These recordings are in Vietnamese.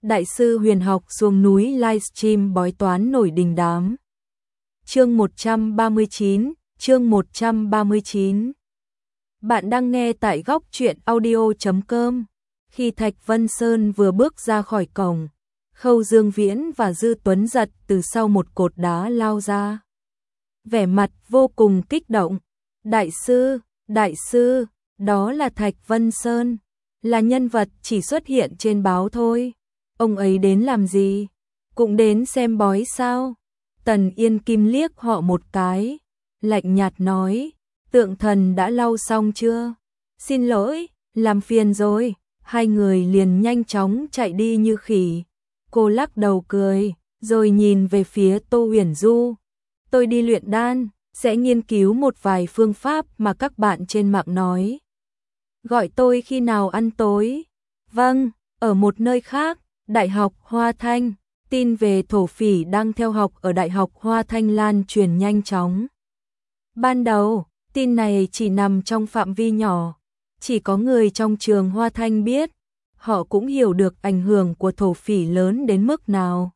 Đại sư huyền học xuống núi livestream bói toán nổi đình đám. Chương 139. Bạn đang nghe tại góc truyện audio.com. Khi Thạch Vân Sơn vừa bước ra khỏi cổng, Khâu Dương Viễn và Dư Tuấn Giật từ sau một cột đá lao ra. Vẻ mặt vô cùng kích động. Đại sư, đó là Thạch Vân Sơn, là nhân vật chỉ xuất hiện trên báo thôi. Ông ấy đến làm gì? Cũng đến xem bói sao? Tần Yên Kim liếc họ một cái, lạnh nhạt nói, tượng thần đã lau xong chưa? Xin lỗi, làm phiền rồi. Hai người liền nhanh chóng chạy đi như khỉ. Cô lắc đầu cười, rồi nhìn về phía Tô Huyền Du. Tôi đi luyện đan, sẽ nghiên cứu một vài phương pháp mà các bạn trên mạng nói. Gọi tôi khi nào ăn tối? Vâng, ở một nơi khác, Đại học Hoa Thanh. Tin về thổ phỉ đang theo học ở Đại học Hoa Thanh lan truyền nhanh chóng. Ban đầu, tin này chỉ nằm trong phạm vi nhỏ, chỉ có người trong trường Hoa Thanh biết. Họ cũng hiểu được ảnh hưởng của thổ phỉ lớn đến mức nào,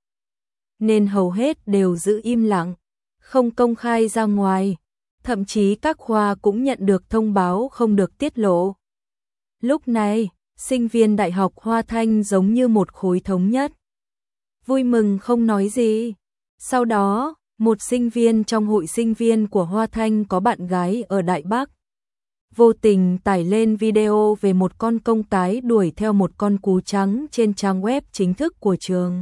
nên hầu hết đều giữ im lặng, không công khai ra ngoài. Thậm chí các khoa cũng nhận được thông báo không được tiết lộ. Lúc này, sinh viên Đại học Hoa Thanh giống như một khối thống nhất, vui mừng không nói gì. Sau đó, một sinh viên trong hội sinh viên của Hoa Thanh có bạn gái ở Đại Bắc vô tình tải lên video về một con công cái đuổi theo một con cú trắng trên trang web chính thức của trường.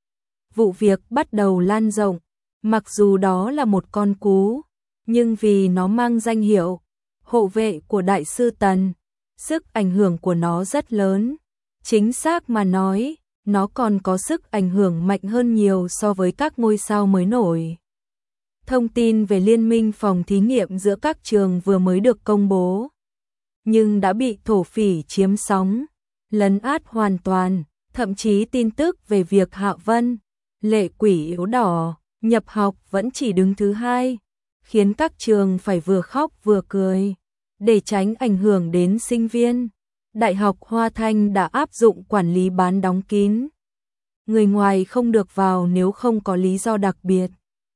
Vụ việc bắt đầu lan rộng, mặc dù đó là một con cú, nhưng vì nó mang danh hiệu hộ vệ của Đại sư Tần, sức ảnh hưởng của nó rất lớn. Chính xác mà nói, nó còn có sức ảnh hưởng mạnh hơn nhiều so với các ngôi sao mới nổi. Thông tin về liên minh phòng thí nghiệm giữa các trường vừa mới được công bố, nhưng đã bị thổ phỉ chiếm sóng, lấn át hoàn toàn. Thậm chí tin tức về việc Hạ Vân, lệ quỷ áo đỏ, nhập học vẫn chỉ đứng thứ 2, khiến các trường phải vừa khóc vừa cười. Để tránh ảnh hưởng đến sinh viên, Đại học Hoa Thanh đã áp dụng quản lý bán đóng kín. Người ngoài không được vào nếu không có lý do đặc biệt.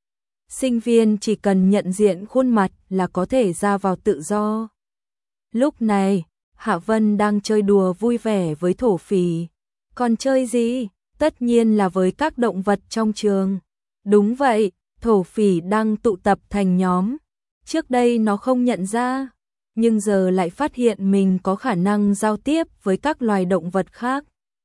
Sinh viên chỉ cần nhận diện khuôn mặt là có thể ra vào tự do. Lúc này, Hạ Vân đang chơi đùa vui vẻ với thổ phỉ. Còn chơi gì? Tất nhiên là với các động vật trong trường. Đúng vậy, thổ phỉ đang tụ tập thành nhóm. Trước đây nó không nhận ra, nhưng giờ lại phát hiện mình có khả năng giao tiếp với các loài động vật khác.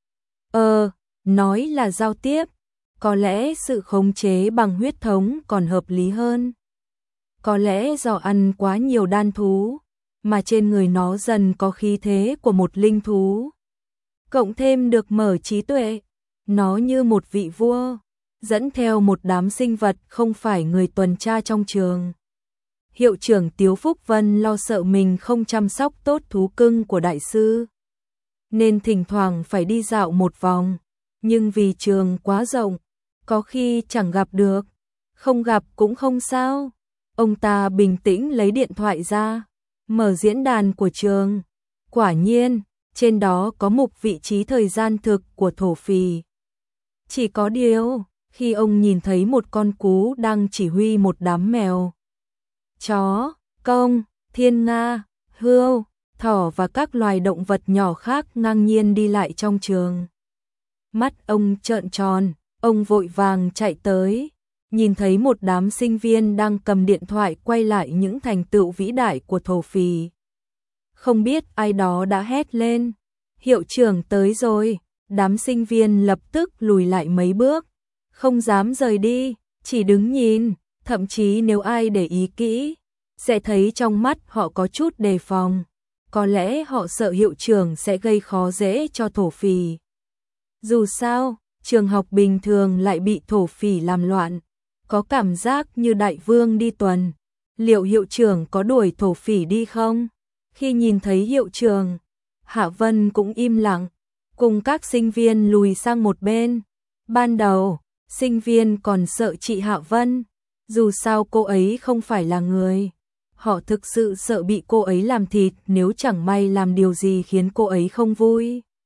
Nói là giao tiếp, có lẽ sự khống chế bằng huyết thống còn hợp lý hơn. Có lẽ do ăn quá nhiều đan thú, mà trên người nó dần có khí thế của một linh thú. Cộng thêm được mở trí tuệ, nó như một vị vua, dẫn theo một đám sinh vật không phải người tuần tra trong trường. Hiệu trưởng Tiếu Phúc Vân lo sợ mình không chăm sóc tốt thú cưng của đại sư, nên thỉnh thoảng phải đi dạo một vòng. Nhưng vì trường quá rộng, có khi chẳng gặp được, không gặp cũng không sao. Ông ta bình tĩnh lấy điện thoại ra, mở diễn đàn của trường. Quả nhiên, trên đó có mục vị trí thời gian thực của thổ phỉ. Chỉ có điều, khi ông nhìn thấy một con cú đang chỉ huy một đám mèo, chó, công, thiên nga, hươu, thỏ và các loài động vật nhỏ khác ngang nhiên đi lại trong trường, mắt ông trợn tròn. Ông vội vàng chạy tới, nhìn thấy một đám sinh viên đang cầm điện thoại quay lại những thành tựu vĩ đại của thổ phỉ. Không biết ai đó đã hét lên, hiệu trưởng tới rồi. Đám sinh viên lập tức lùi lại mấy bước, không dám rời đi, chỉ đứng nhìn. Thậm chí nếu ai để ý kỹ, sẽ thấy trong mắt họ có chút đề phòng. Có lẽ họ sợ hiệu trưởng sẽ gây khó dễ cho thổ phỉ. Dù sao, trường học bình thường lại bị thổ phỉ làm loạn, có cảm giác như đại vương đi tuần. Liệu hiệu trưởng có đuổi thổ phỉ đi không? Khi nhìn thấy hiệu trưởng, Hạ Vân cũng im lặng, cùng các sinh viên lùi sang một bên. Ban đầu, sinh viên còn sợ chị Hạ Vân, dù sao cô ấy không phải là người. Họ thực sự sợ bị cô ấy làm thịt nếu chẳng may làm điều gì khiến cô ấy không vui.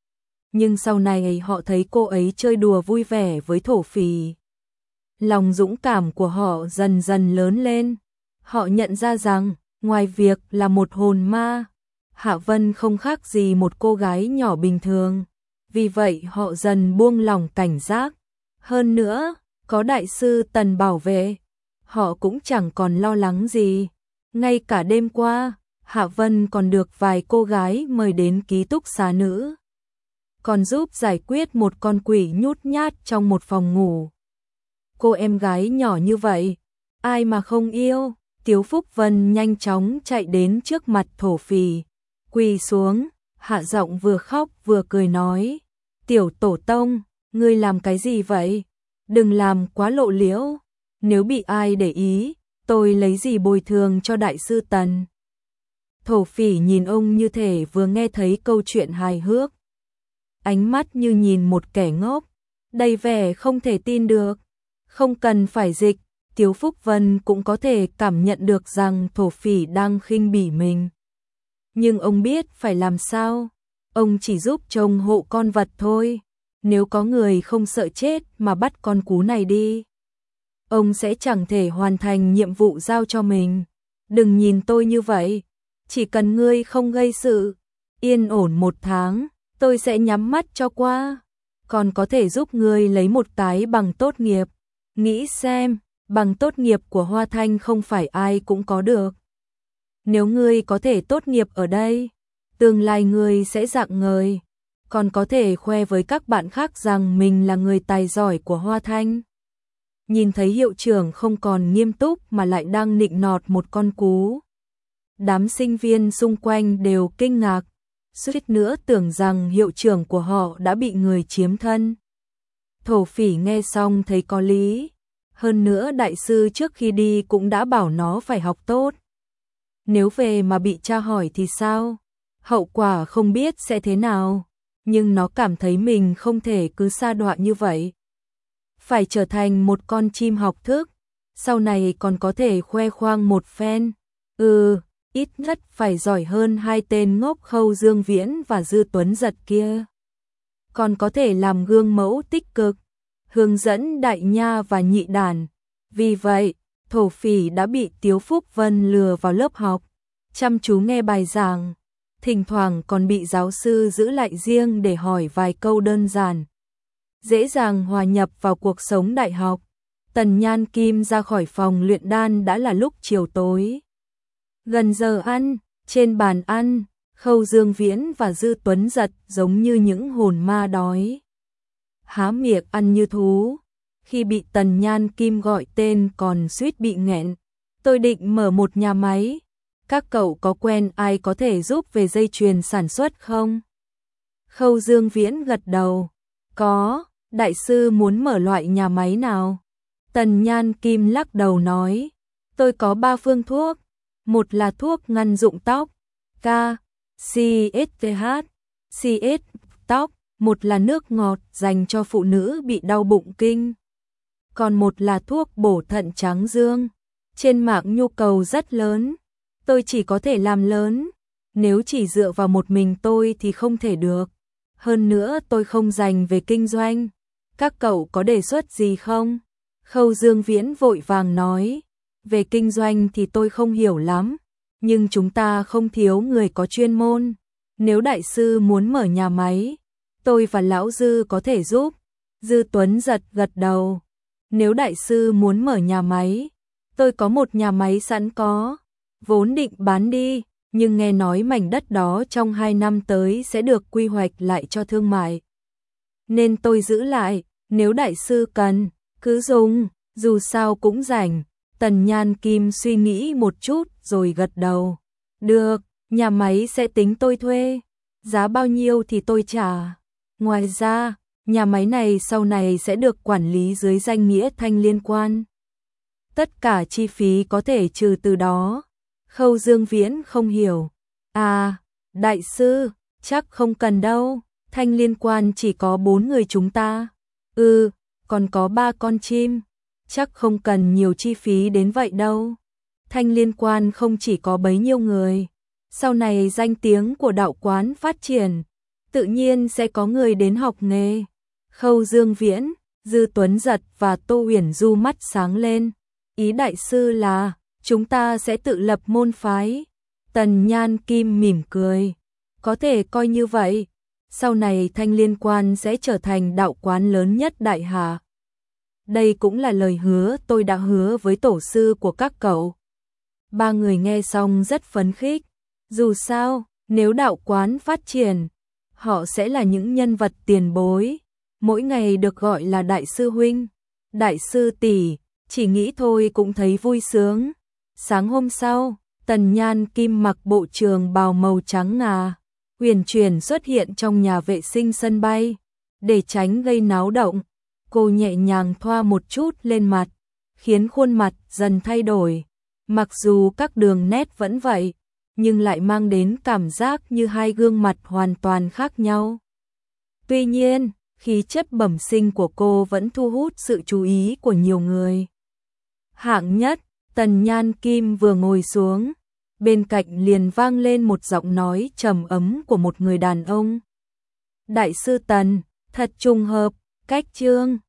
nhưng sau này họ thấy cô ấy chơi đùa vui vẻ với thổ phỉ. Lòng dũng cảm của họ dần dần lớn lên. Họ nhận ra rằng, ngoài việc là một hồn ma, Hạ Vân không khác gì một cô gái nhỏ bình thường. Vì vậy họ dần buông lỏng cảnh giác. Hơn nữa, có đại sư Tần bảo vệ, họ cũng chẳng còn lo lắng gì. Ngay cả đêm qua, Hạ Vân còn được vài cô gái mời đến ký túc xá nữ, còn giúp giải quyết một con quỷ nhút nhát trong một phòng ngủ. Cô em gái nhỏ như vậy, ai mà không yêu? Tiếu Phúc Vân nhanh chóng chạy đến trước mặt thổ phỉ, quỳ xuống, hạ giọng vừa khóc vừa cười nói: "Tiểu tổ tông, ngươi làm cái gì vậy? Đừng làm quá lộ liễu, nếu bị ai để ý, tôi lấy gì bồi thường cho đại sư Tần." Thổ phỉ nhìn ông như thể vừa nghe thấy câu chuyện hài hước, ánh mắt như nhìn một kẻ ngốc, đầy vẻ không thể tin được. Không cần phải dịch, Tiếu Phúc Vân cũng có thể cảm nhận được rằng thổ phỉ đang khinh bỉ mình. Nhưng ông biết phải làm sao, ông chỉ giúp chồng hộ con vật thôi. Nếu có người không sợ chết mà bắt con cú này đi, ông sẽ chẳng thể hoàn thành nhiệm vụ giao cho mình. Đừng nhìn tôi như vậy, chỉ cần ngươi không gây sự, yên ổn 1 tháng, tôi sẽ nhắm mắt cho qua. Còn có thể giúp ngươi lấy một cái bằng tốt nghiệp. Nghĩ xem, bằng tốt nghiệp của Hoa Thanh không phải ai cũng có được. Nếu ngươi có thể tốt nghiệp ở đây, tương lai ngươi sẽ rạng ngời, còn có thể khoe với các bạn khác rằng mình là người tài giỏi của Hoa Thanh. Nhìn thấy hiệu trưởng không còn nghiêm túc mà lại đang nịnh nọt một con cú, đám sinh viên xung quanh đều kinh ngạc, suýt nữa tưởng rằng hiệu trưởng của họ đã bị người chiếm thân. Thổ phỉ nghe xong thấy có lý, hơn nữa đại sư trước khi đi cũng đã bảo nó phải học tốt. Nếu về mà bị tra hỏi thì sao? Hậu quả không biết sẽ thế nào, nhưng nó cảm thấy mình không thể cứ sa đọa như vậy. Phải trở thành một con chim học thức, sau này còn có thể khoe khoang một phen. Ít nhất phải giỏi hơn 2 tên ngốc Khâu Dương Viễn và Dư Tuấn Giật kia. Còn có thể làm gương mẫu tích cực, hướng dẫn Đại Nha và Nhị Đàn. Vì vậy, thổ phỉ đã bị Tiếu Phúc Vân lừa vào lớp học, chăm chú nghe bài giảng, thỉnh thoảng còn bị giáo sư giữ lại riêng để hỏi vài câu đơn giản. Dễ dàng hòa nhập vào cuộc sống đại học. Tần Nhan Kim ra khỏi phòng luyện đan đã là lúc chiều tối. Gần giờ ăn, trên bàn ăn, Khâu Dương Viễn và Dư Tuấn Giật giống như những hồn ma đói, há miệng ăn như thú. Khi bị Tần Nhan Kim gọi tên còn suýt bị nghẹn. Tôi định mở một nhà máy. Các cậu có quen ai có thể giúp về dây chuyền sản xuất không? Khâu Dương Viễn gật đầu. Có, đại sư muốn mở loại nhà máy nào? Tần Nhan Kim lắc đầu nói. Tôi có 3 phương thuốc. Một là thuốc ngăn rụng tóc, CSTH, CS tóc. Một là nước ngọt dành cho phụ nữ bị đau bụng kinh. Còn một là thuốc bổ thận tráng dương. Trên mạng nhu cầu rất lớn. Tôi chỉ có thể làm lớn. Nếu chỉ dựa vào một mình tôi thì không thể được. Hơn nữa tôi không dành về kinh doanh. Các cậu có đề xuất gì không? Khâu Dương Viễn vội vàng nói. Về kinh doanh thì tôi không hiểu lắm. Nhưng chúng ta không thiếu người có chuyên môn. Nếu đại sư muốn mở nhà máy, tôi và lão Dư có thể giúp. Dư Tuấn Giật gật đầu. Nếu đại sư muốn mở nhà máy, tôi có một nhà máy sẵn có, vốn định bán đi, nhưng nghe nói mảnh đất đó trong 2 năm tới sẽ được quy hoạch lại cho thương mại. Nên tôi giữ lại, nếu đại sư cần, cứ dùng, dù sao cũng rảnh. Tần Nhan Kim suy nghĩ một chút rồi gật đầu. Được, nhà máy sẽ tính tôi thuê, giá bao nhiêu thì tôi trả. Ngoài ra, nhà máy này sau này sẽ được quản lý dưới danh nghĩa Thanh Liên Quan. Tất cả chi phí có thể trừ từ đó. Khâu Dương Viễn không hiểu. À, đại sư, chắc không cần đâu. Thanh Liên Quan chỉ có 4 người chúng ta. Còn có 3 con chim. Chắc không cần nhiều chi phí đến vậy đâu. Thanh Liên Quan không chỉ có bấy nhiêu người. Sau này danh tiếng của đạo quán phát triển, tự nhiên sẽ có người đến học nghề. Khâu Dương Viễn, Dư Tuấn Giật và Tô Huyền Du mắt sáng lên. Ý đại sư là, chúng ta sẽ tự lập môn phái. Tần Nhan Kim mỉm cười. Có thể coi như vậy. Sau này Thanh Liên Quan sẽ trở thành đạo quán lớn nhất Đại Hà. Đây cũng là lời hứa tôi đã hứa với tổ sư của các cậu. Ba người nghe xong rất phấn khích. Dù sao, nếu đạo quán phát triển, họ sẽ là những nhân vật tiền bối. Mỗi ngày được gọi là đại sư huynh, đại sư tỷ, chỉ nghĩ thôi cũng thấy vui sướng. Sáng hôm sau, Tần Nhan Kim mặc bộ trường bào màu trắng ngà, huyền chuyển xuất hiện trong nhà vệ sinh sân bay. Để tránh gây náo động, cô nhẹ nhàng thoa một chút lên mặt, khiến khuôn mặt dần thay đổi. Mặc dù các đường nét vẫn vậy, nhưng lại mang đến cảm giác như hai gương mặt hoàn toàn khác nhau. Tuy nhiên, khí chất bẩm sinh của cô vẫn thu hút sự chú ý của nhiều người. Hạng nhất, Tần Nhan Kim vừa ngồi xuống, bên cạnh liền vang lên một giọng nói trầm ấm của một người đàn ông. Đại sư Tần, thật trùng hợp, cách chương.